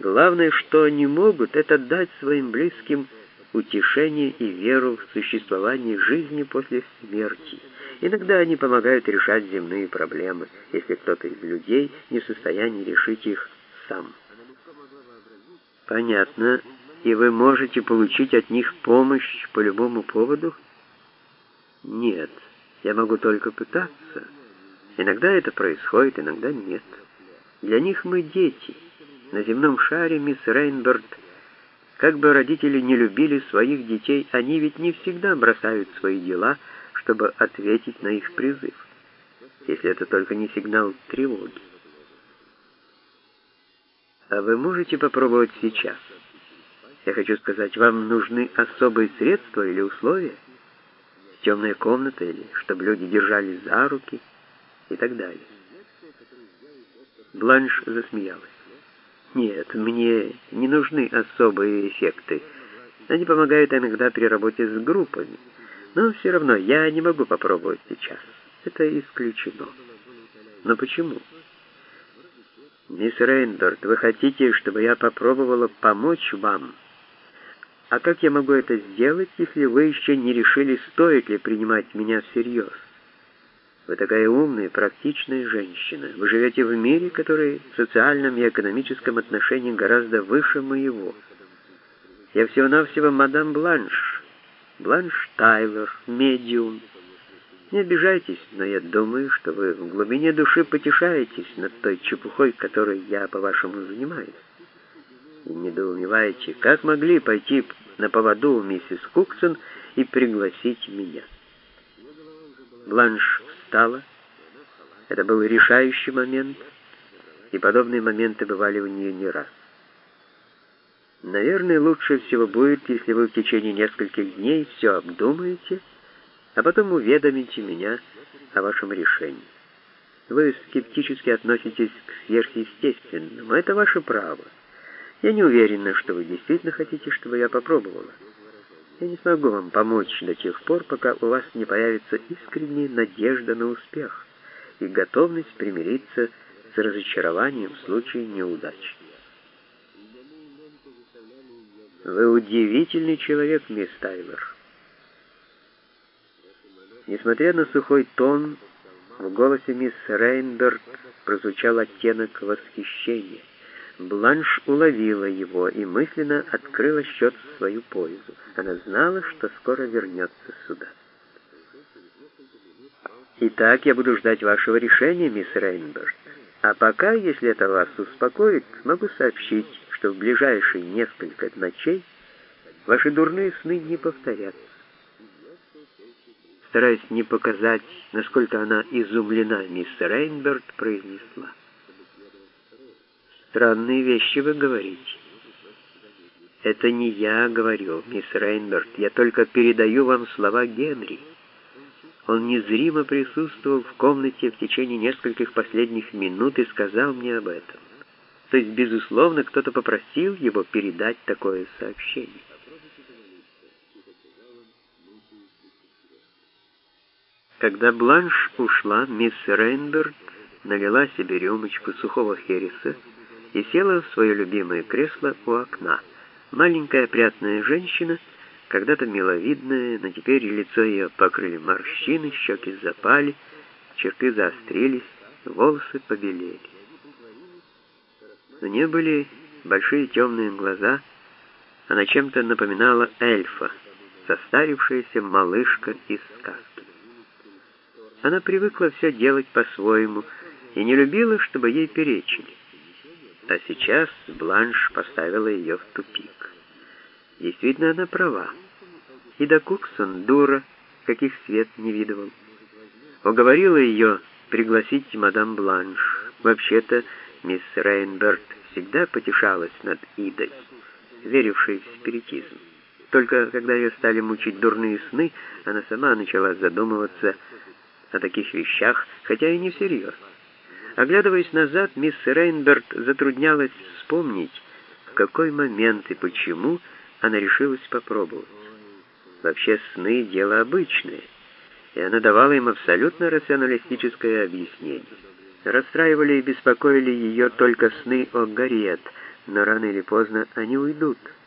Главное, что они могут, это дать своим близким утешение и веру в существование жизни после смерти. Иногда они помогают решать земные проблемы, если кто-то из людей не в состоянии решить их сам. Понятно. И вы можете получить от них помощь по любому поводу? Нет, я могу только пытаться. Иногда это происходит, иногда нет. Для них мы дети. На земном шаре, мисс Рейнберт, как бы родители не любили своих детей, они ведь не всегда бросают свои дела, чтобы ответить на их призыв, если это только не сигнал тревоги. А вы можете попробовать сейчас? Я хочу сказать, вам нужны особые средства или условия? Темная комната или чтобы люди держались за руки и так далее. Бланш засмеялась. Нет, мне не нужны особые эффекты. Они помогают иногда при работе с группами. Но все равно я не могу попробовать сейчас. Это исключено. Но почему? Мисс Рейнберт, вы хотите, чтобы я попробовала помочь вам? А как я могу это сделать, если вы еще не решили, стоит ли принимать меня всерьез? Вы такая умная, практичная женщина. Вы живете в мире, который в социальном и экономическом отношении гораздо выше моего. Я всего-навсего мадам Бланш. Бланш Тайлер, медиум. Не обижайтесь, но я думаю, что вы в глубине души потешаетесь над той чепухой, которой я, по-вашему, занимаюсь. И недоумеваете, как могли пойти на поводу у миссис Куксон и пригласить меня. Бланш встала. Это был решающий момент, и подобные моменты бывали у нее не раз. Наверное, лучше всего будет, если вы в течение нескольких дней все обдумаете, а потом уведомите меня о вашем решении. Вы скептически относитесь к сверхъестественному. Это ваше право. Я не уверена, что вы действительно хотите, чтобы я попробовала. Я не смогу вам помочь до тех пор, пока у вас не появится искренняя надежда на успех и готовность примириться с разочарованием в случае неудачи. Вы удивительный человек, мисс Тайлер. Несмотря на сухой тон, в голосе мисс Рейнберт прозвучал оттенок восхищения. Бланш уловила его и мысленно открыла счет в свою пользу. Она знала, что скоро вернется сюда. Итак, я буду ждать вашего решения, мисс Рейнберт. А пока, если это вас успокоит, могу сообщить, что в ближайшие несколько ночей ваши дурные сны не повторятся. Стараясь не показать, насколько она изумлена, мисс Рейнберт произнесла: «Странные вещи вы говорите». «Это не я говорю, мисс Рейнберт, я только передаю вам слова Генри. Он незримо присутствовал в комнате в течение нескольких последних минут и сказал мне об этом. То есть, безусловно, кто-то попросил его передать такое сообщение». Когда Бланш ушла, мисс Рейнберт налила себе рюмочку сухого хереса и села в свое любимое кресло у окна. Маленькая опрятная женщина, когда-то миловидная, но теперь лицо ее покрыли морщины, щеки запали, черты заострились, волосы побелели. У нее были большие темные глаза, она чем-то напоминала эльфа, состарившаяся малышка из сказки. Она привыкла все делать по-своему и не любила, чтобы ей перечили. А сейчас Бланш поставила ее в тупик. Действительно, она права. Ида Куксон, дура, каких свет не видывал. Уговорила ее пригласить мадам Бланш. Вообще-то, мисс Рейнберт всегда потешалась над Идой, верившей в спиритизм. Только когда ее стали мучить дурные сны, она сама начала задумываться о таких вещах, хотя и не всерьез. Оглядываясь назад, мисс Рейнберт затруднялась вспомнить, в какой момент и почему она решилась попробовать. Вообще сны — дело обычное, и она давала им абсолютно рационалистическое объяснение. Расстраивали и беспокоили ее только сны о Гарриет, но рано или поздно они уйдут.